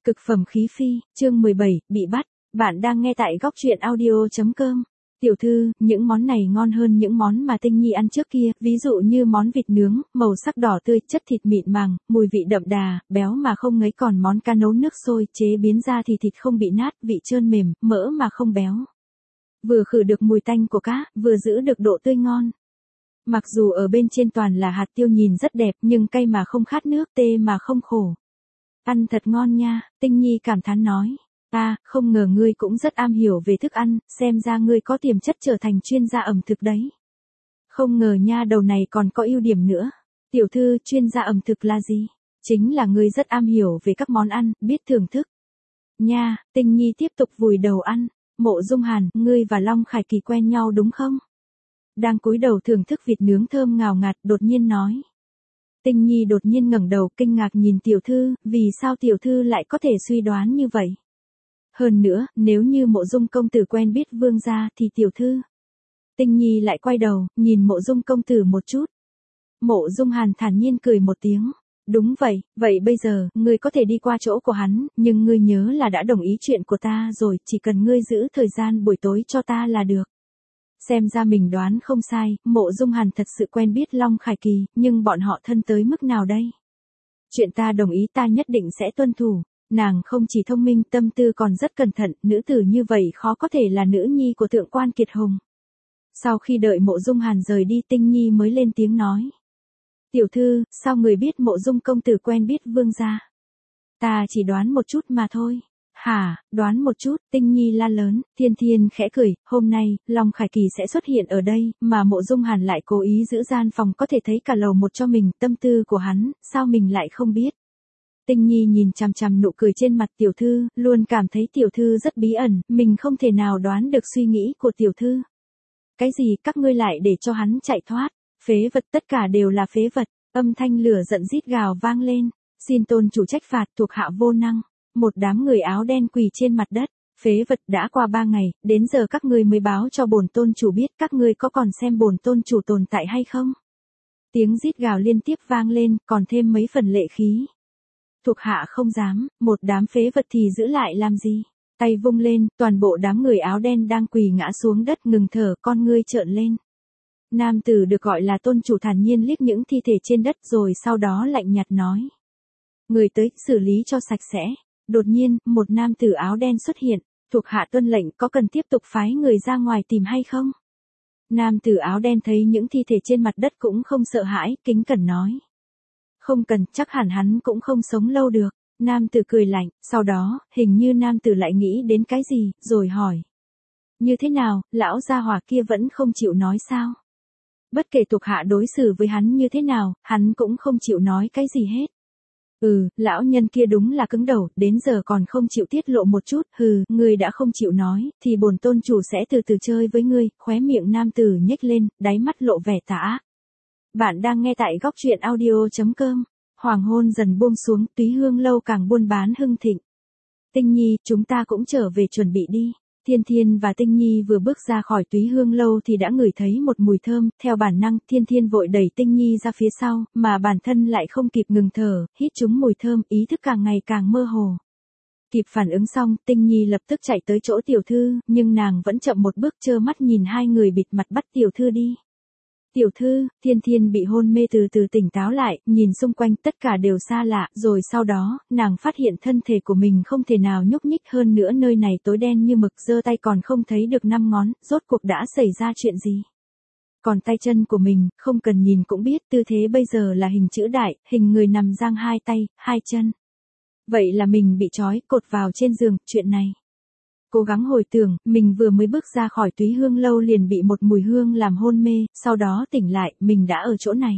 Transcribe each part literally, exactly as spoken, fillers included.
Cực phẩm khí phi, chương mười bảy, bị bắt. Bạn đang nghe tại góc truyện audio chấm com. Tiểu thư, những món này ngon hơn những món mà Tinh Nhi ăn trước kia, ví dụ như món vịt nướng, màu sắc đỏ tươi, chất thịt mịn màng, mùi vị đậm đà, béo mà không ngấy, còn món cá nấu nước sôi, chế biến ra thì thịt không bị nát, vị trơn mềm, mỡ mà không béo. Vừa khử được mùi tanh của cá, vừa giữ được độ tươi ngon. Mặc dù ở bên trên toàn là hạt tiêu nhìn rất đẹp, nhưng cay mà không khát nước, tê mà không khổ. Ăn thật ngon nha, Tinh Nhi cảm thán nói. À, không ngờ ngươi cũng rất am hiểu về thức ăn, xem ra ngươi có tiềm chất trở thành chuyên gia ẩm thực đấy. Không ngờ nha, đầu này còn có ưu điểm nữa. Tiểu thư, chuyên gia ẩm thực là gì? Chính là ngươi rất am hiểu về các món ăn, biết thưởng thức. Nha, Tinh Nhi tiếp tục vùi đầu ăn. Mộ Dung Hàn, ngươi và Long Khải Kỳ quen nhau đúng không? Đang cúi đầu thưởng thức vịt nướng thơm ngào ngạt, đột nhiên nói. Tinh Nhi đột nhiên ngẩng đầu kinh ngạc nhìn tiểu thư, vì sao tiểu thư lại có thể suy đoán như vậy? Hơn nữa, nếu như Mộ Dung công tử quen biết vương gia thì tiểu thư. Tinh Nhi lại quay đầu, nhìn Mộ Dung công tử một chút. Mộ Dung Hàn thản nhiên cười một tiếng. Đúng vậy, vậy bây giờ, ngươi có thể đi qua chỗ của hắn, nhưng ngươi nhớ là đã đồng ý chuyện của ta rồi, chỉ cần ngươi giữ thời gian buổi tối cho ta là được. Xem ra mình đoán không sai, Mộ Dung Hàn thật sự quen biết Long Khải Kỳ, nhưng bọn họ thân tới mức nào đây? Chuyện ta đồng ý, ta nhất định sẽ tuân thủ. Nàng không chỉ thông minh, tâm tư còn rất cẩn thận, nữ tử như vậy khó có thể là nữ nhi của thượng quan Kiệt Hùng. Sau khi đợi Mộ Dung Hàn rời đi, Tinh Nhi mới lên tiếng nói. Tiểu thư, sao người biết Mộ Dung công tử quen biết vương gia? Ta chỉ đoán một chút mà thôi. Hả, đoán một chút, Tinh Nhi la lớn. Thiên Thiên khẽ cười, hôm nay, Long Khải Kỳ sẽ xuất hiện ở đây, mà Mộ Dung Hàn lại cố ý giữ gian phòng có thể thấy cả lầu một cho mình, tâm tư của hắn, sao mình lại không biết? Tinh Nhi nhìn chằm chằm nụ cười trên mặt tiểu thư, luôn cảm thấy tiểu thư rất bí ẩn, mình không thể nào đoán được suy nghĩ của tiểu thư. Cái gì, các ngươi lại để cho hắn chạy thoát? Phế vật, tất cả đều là phế vật. Âm thanh lửa giận rít gào vang lên. Xin tôn chủ trách phạt, thuộc hạ vô năng. Một đám người áo đen quỳ trên mặt đất. Phế vật, đã qua ba ngày, đến giờ các ngươi mới báo cho bổn tôn chủ biết, các ngươi có còn xem bổn tôn chủ tồn tại hay không? Tiếng rít gào liên tiếp vang lên, còn thêm mấy phần lệ khí. Thuộc hạ không dám, một đám phế vật thì giữ lại làm gì? Tay vung lên, toàn bộ đám người áo đen đang quỳ ngã xuống đất ngừng thở, con ngươi trợn lên. Nam tử được gọi là tôn chủ thản nhiên liếc những thi thể trên đất rồi sau đó lạnh nhạt nói. Người tới, xử lý cho sạch sẽ. Đột nhiên, một nam tử áo đen xuất hiện. Thuộc hạ tuân lệnh, có cần tiếp tục phái người ra ngoài tìm hay không? Nam tử áo đen thấy những thi thể trên mặt đất cũng không sợ hãi, kính cẩn nói. Không cần, chắc hẳn hắn cũng không sống lâu được. Nam tử cười lạnh, sau đó, hình như nam tử lại nghĩ đến cái gì, rồi hỏi. Như thế nào, lão gia hỏa kia vẫn không chịu nói sao? Bất kể thuộc hạ đối xử với hắn như thế nào, hắn cũng không chịu nói cái gì hết. Ừ, lão nhân kia đúng là cứng đầu, đến giờ còn không chịu tiết lộ một chút, hừ, ngươi đã không chịu nói, thì bổn tôn chủ sẽ từ từ chơi với ngươi, khóe miệng nam tử nhếch lên, đáy mắt lộ vẻ tà ác. Bạn đang nghe tại góc truyện audio chấm com. Hoàng hôn dần buông xuống, Túy Hương lâu càng buôn bán hưng thịnh. Tinh Nhi, chúng ta cũng trở về chuẩn bị đi. Thiên Thiên và Tinh Nhi vừa bước ra khỏi Túy Hương lâu thì đã ngửi thấy một mùi thơm, theo bản năng, Thiên Thiên vội đẩy Tinh Nhi ra phía sau, mà bản thân lại không kịp ngừng thở, hít trúng mùi thơm, ý thức càng ngày càng mơ hồ. Kịp phản ứng xong, Tinh Nhi lập tức chạy tới chỗ tiểu thư, nhưng nàng vẫn chậm một bước, trơ mắt nhìn hai người bịt mặt bắt tiểu thư đi. Tiểu thư, Thiên Thiên bị hôn mê từ từ tỉnh táo lại, nhìn xung quanh tất cả đều xa lạ, rồi sau đó, nàng phát hiện thân thể của mình không thể nào nhúc nhích hơn nữa, nơi này tối đen như mực, giơ tay còn không thấy được năm ngón, rốt cuộc đã xảy ra chuyện gì? Còn tay chân của mình, không cần nhìn cũng biết, tư thế bây giờ là hình chữ đại, hình người nằm giang hai tay, hai chân. Vậy là mình bị trói, cột vào trên giường, chuyện này. Cố gắng hồi tưởng, mình vừa mới bước ra khỏi Túy Hương lâu liền bị một mùi hương làm hôn mê, sau đó tỉnh lại, mình đã ở chỗ này.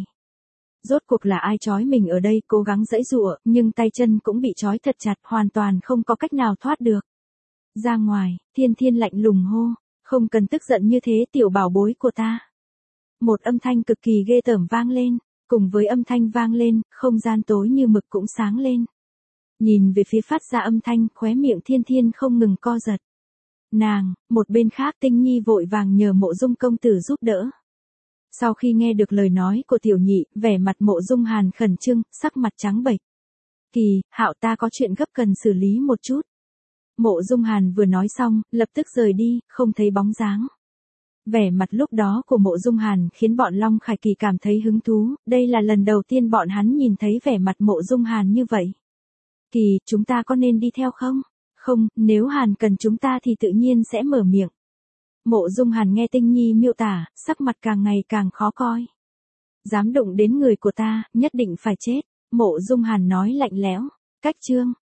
Rốt cuộc là ai trói mình ở đây, cố gắng giãy giụa, nhưng tay chân cũng bị trói thật chặt, hoàn toàn không có cách nào thoát được. Ra ngoài, Thiên Thiên lạnh lùng hô, không cần tức giận như thế tiểu bảo bối của ta. Một âm thanh cực kỳ ghê tởm vang lên, cùng với âm thanh vang lên, không gian tối như mực cũng sáng lên. Nhìn về phía phát ra âm thanh, khóe miệng Thiên Thiên không ngừng co giật. Nàng, một bên khác Tinh Nhi vội vàng nhờ Mộ Dung công tử giúp đỡ. Sau khi nghe được lời nói của tiểu nhị, vẻ mặt Mộ Dung Hàn khẩn trương, sắc mặt trắng bệch. Kỳ, Hạo ta có chuyện gấp cần xử lý một chút. Mộ Dung Hàn vừa nói xong, lập tức rời đi, không thấy bóng dáng. Vẻ mặt lúc đó của Mộ Dung Hàn khiến bọn Long Khải Kỳ cảm thấy hứng thú, đây là lần đầu tiên bọn hắn nhìn thấy vẻ mặt Mộ Dung Hàn như vậy. Kỳ, chúng ta có nên đi theo không? Không, nếu Hàn cần chúng ta thì tự nhiên sẽ mở miệng. Mộ Dung Hàn nghe Tinh Nhi miêu tả, sắc mặt càng ngày càng khó coi. Dám đụng đến người của ta, nhất định phải chết. Mộ Dung Hàn nói lạnh lẽo. Cách chương